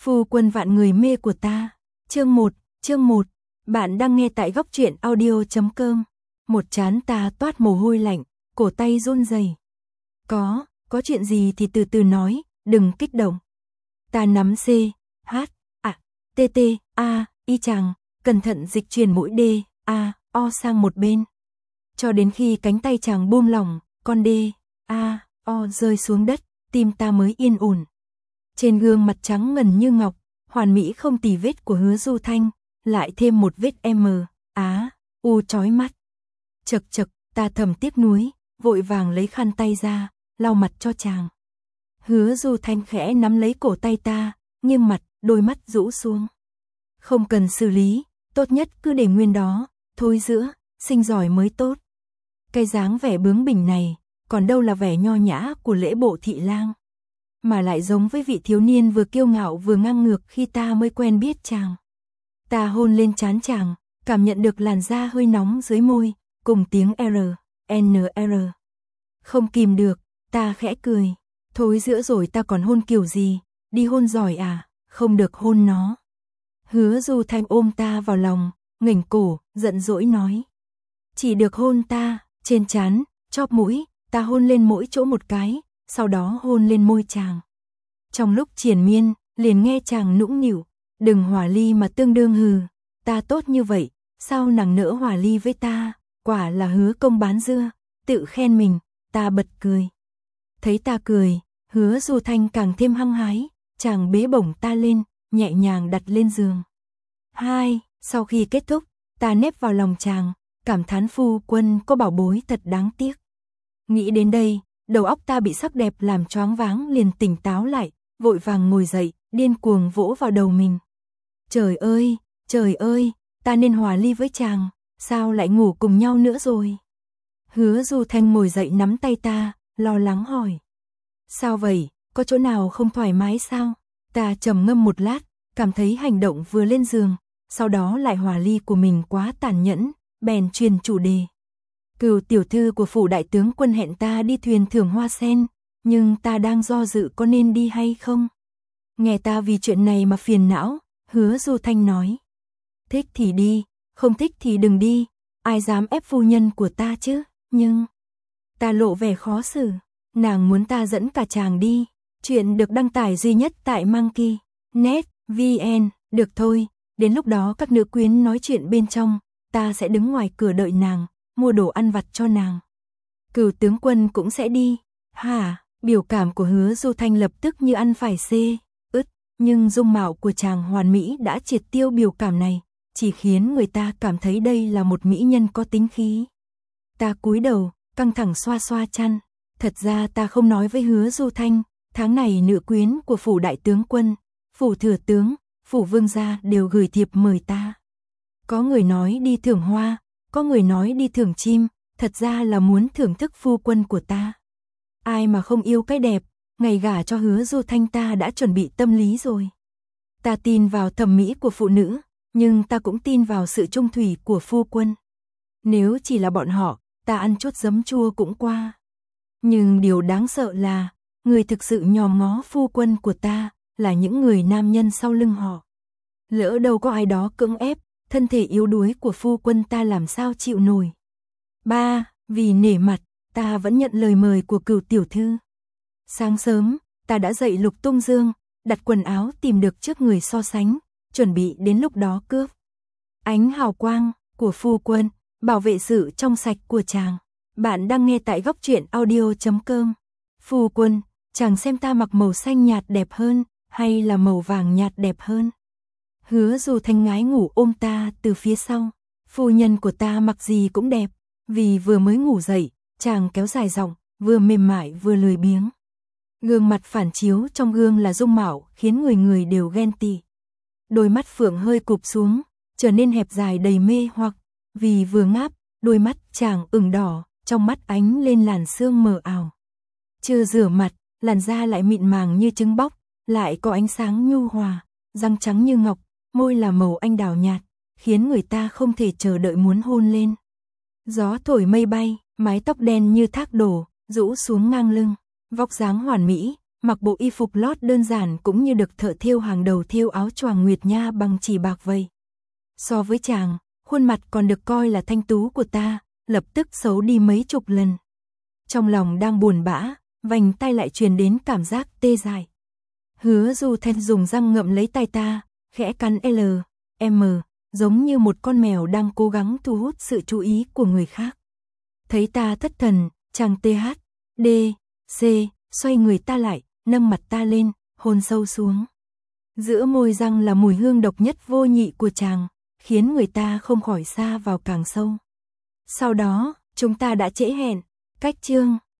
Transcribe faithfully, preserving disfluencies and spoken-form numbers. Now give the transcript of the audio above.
Phu quân vạn người mê của ta. Chương một, chương một. Bạn đang nghe tại góc truyện audio chấm com. Một trán ta toát mồ hôi lạnh, cổ tay run rẩy. Có, có chuyện gì thì từ từ nói, đừng kích động. Ta nắm C, H, A, T T, A, Y chàng, cẩn thận dịch chuyển mũi D, A, O sang một bên. Cho đến khi cánh tay chàng buông lỏng, con D, A, O rơi xuống đất, tim ta mới yên ổn. Trên gương mặt trắng ngần như ngọc, hoàn mỹ không tì vết của Hứa Du Thanh, lại thêm một vết M, Á, U chói mắt. Chật chật, ta thầm tiếc nuối, vội vàng lấy khăn tay ra, lau mặt cho chàng. Hứa Du Thanh khẽ nắm lấy cổ tay ta, nghiêng mặt, đôi mắt rũ xuống. Không cần xử lý, tốt nhất cứ để nguyên đó, thôi giữa, sinh giỏi mới tốt. Cái dáng vẻ bướng bỉnh này, còn đâu là vẻ nho nhã của lễ bộ thị lang. Mà lại giống với vị thiếu niên vừa kiêu ngạo vừa ngang ngược khi ta mới quen biết chàng. Ta hôn lên trán chàng, cảm nhận được làn da hơi nóng dưới môi, cùng tiếng R, N R. Không kìm được, ta khẽ cười. Thối giữa rồi ta còn hôn kiểu gì, đi hôn giỏi à, không được hôn nó. Hứa Du Thanh ôm ta vào lòng, nghềnh cổ, giận dỗi nói. Chỉ được hôn ta, trên trán, chóp mũi, ta hôn lên mỗi chỗ một cái, sau đó hôn lên môi chàng. Trong lúc triền miên, liền nghe chàng nũng nịu, đừng hòa ly mà tương đương hừ, ta tốt như vậy, sao nàng nỡ hòa ly với ta, quả là hứa công bán dưa, tự khen mình, ta bật cười. Thấy ta cười, Hứa Du Thanh càng thêm hăng hái, chàng bế bổng ta lên, nhẹ nhàng đặt lên giường. Hai, sau khi kết thúc, ta nép vào lòng chàng, cảm thán phu quân có bảo bối thật đáng tiếc. Nghĩ đến đây, đầu óc ta bị sắc đẹp làm choáng váng liền tỉnh táo lại, vội vàng ngồi dậy, điên cuồng vỗ vào đầu mình. Trời ơi, trời ơi, ta nên hòa ly với chàng, sao lại ngủ cùng nhau nữa rồi? Hứa Du Thanh ngồi dậy nắm tay ta, lo lắng hỏi. Sao vậy, có chỗ nào không thoải mái sao? Ta trầm ngâm một lát, cảm thấy hành động vừa lên giường, sau đó lại hòa ly của mình quá tàn nhẫn, bèn truyền chủ đề. Cửu tiểu thư của phủ đại tướng quân hẹn ta đi thuyền thưởng hoa sen, nhưng ta đang do dự có nên đi hay không. Nghe ta vì chuyện này mà phiền não, Hứa Du Thanh nói. Thích thì đi, không thích thì đừng đi, ai dám ép phu nhân của ta chứ, nhưng... Ta lộ vẻ khó xử, nàng muốn ta dẫn cả chàng đi, chuyện được đăng tải duy nhất tại Monkey net vn, được thôi, đến lúc đó các nữ quyến nói chuyện bên trong, ta sẽ đứng ngoài cửa đợi nàng, mua đồ ăn vặt cho nàng. Cửu tướng quân cũng sẽ đi. Hả? Biểu cảm của Hứa Du Thanh lập tức như ăn phải xê, ứt, nhưng dung mạo của chàng hoàn mỹ đã triệt tiêu biểu cảm này, chỉ khiến người ta cảm thấy đây là một mỹ nhân có tính khí. Ta cúi đầu, căng thẳng xoa xoa chăn, thật ra ta không nói với Hứa Du Thanh, tháng này nữ quyến của phủ đại tướng quân, phủ thừa tướng, phủ vương gia đều gửi thiệp mời ta. Có người nói đi thưởng hoa, có người nói đi thưởng chim, thật ra là muốn thưởng thức phu quân của ta. Ai mà không yêu cái đẹp, ngày gả cho Hứa Du Thanh ta đã chuẩn bị tâm lý rồi. Ta tin vào thẩm mỹ của phụ nữ, nhưng ta cũng tin vào sự trung thủy của phu quân. Nếu chỉ là bọn họ, ta ăn chút giấm chua cũng qua. Nhưng điều đáng sợ là, người thực sự nhòm ngó phu quân của ta, là những người nam nhân sau lưng họ. Lỡ đâu có ai đó cưỡng ép, thân thể yếu đuối của phu quân ta làm sao chịu nổi. Ba, vì nể mặt, ta vẫn nhận lời mời của Cửu tiểu thư. Sáng sớm, ta đã dậy lục tung dương, đặt quần áo tìm được trước người so sánh, chuẩn bị đến lúc đó cướp. Ánh hào quang của phu quân, bảo vệ sự trong sạch của chàng. Bạn đang nghe tại góc truyện audio chấm com. Phu quân, chàng xem ta mặc màu xanh nhạt đẹp hơn, hay là màu vàng nhạt đẹp hơn? Hứa Du Thanh ngái ngủ ôm ta từ phía sau. Phu nhân của ta mặc gì cũng đẹp, vì vừa mới ngủ dậy, chàng kéo dài giọng, vừa mềm mại vừa lười biếng. Gương mặt phản chiếu trong gương là dung mạo khiến người người đều ghen tị. Đôi mắt phượng hơi cụp xuống, trở nên hẹp dài đầy mê hoặc, vì vừa ngáp, đôi mắt chàng ửng đỏ, trong mắt ánh lên làn sương mờ ảo. Chưa rửa mặt, làn da lại mịn màng như trứng bóc, lại có ánh sáng nhu hòa, răng trắng như ngọc, môi là màu anh đào nhạt, khiến người ta không thể chờ đợi muốn hôn lên. Gió thổi mây bay, mái tóc đen như thác đổ, rũ xuống ngang lưng, vóc dáng hoàn mỹ, mặc bộ y phục lót đơn giản cũng như được thợ thêu hàng đầu thêu áo choàng Nguyệt Nha bằng chỉ bạc vây. So với chàng, khuôn mặt còn được coi là thanh tú của ta, lập tức xấu đi mấy chục lần. Trong lòng đang buồn bã, vành tay lại truyền đến cảm giác tê dại. Hứa Du Thanh dùng răng ngậm lấy tay ta, khẽ cắn L, M, giống như một con mèo đang cố gắng thu hút sự chú ý của người khác. Thấy ta thất thần, chàng T H, D, C, xoay người ta lại, nâng mặt ta lên, hôn sâu xuống. Giữa môi răng là mùi hương độc nhất vô nhị của chàng, khiến người ta không khỏi xa vào càng sâu. Sau đó, chúng ta đã trễ hẹn, cách chương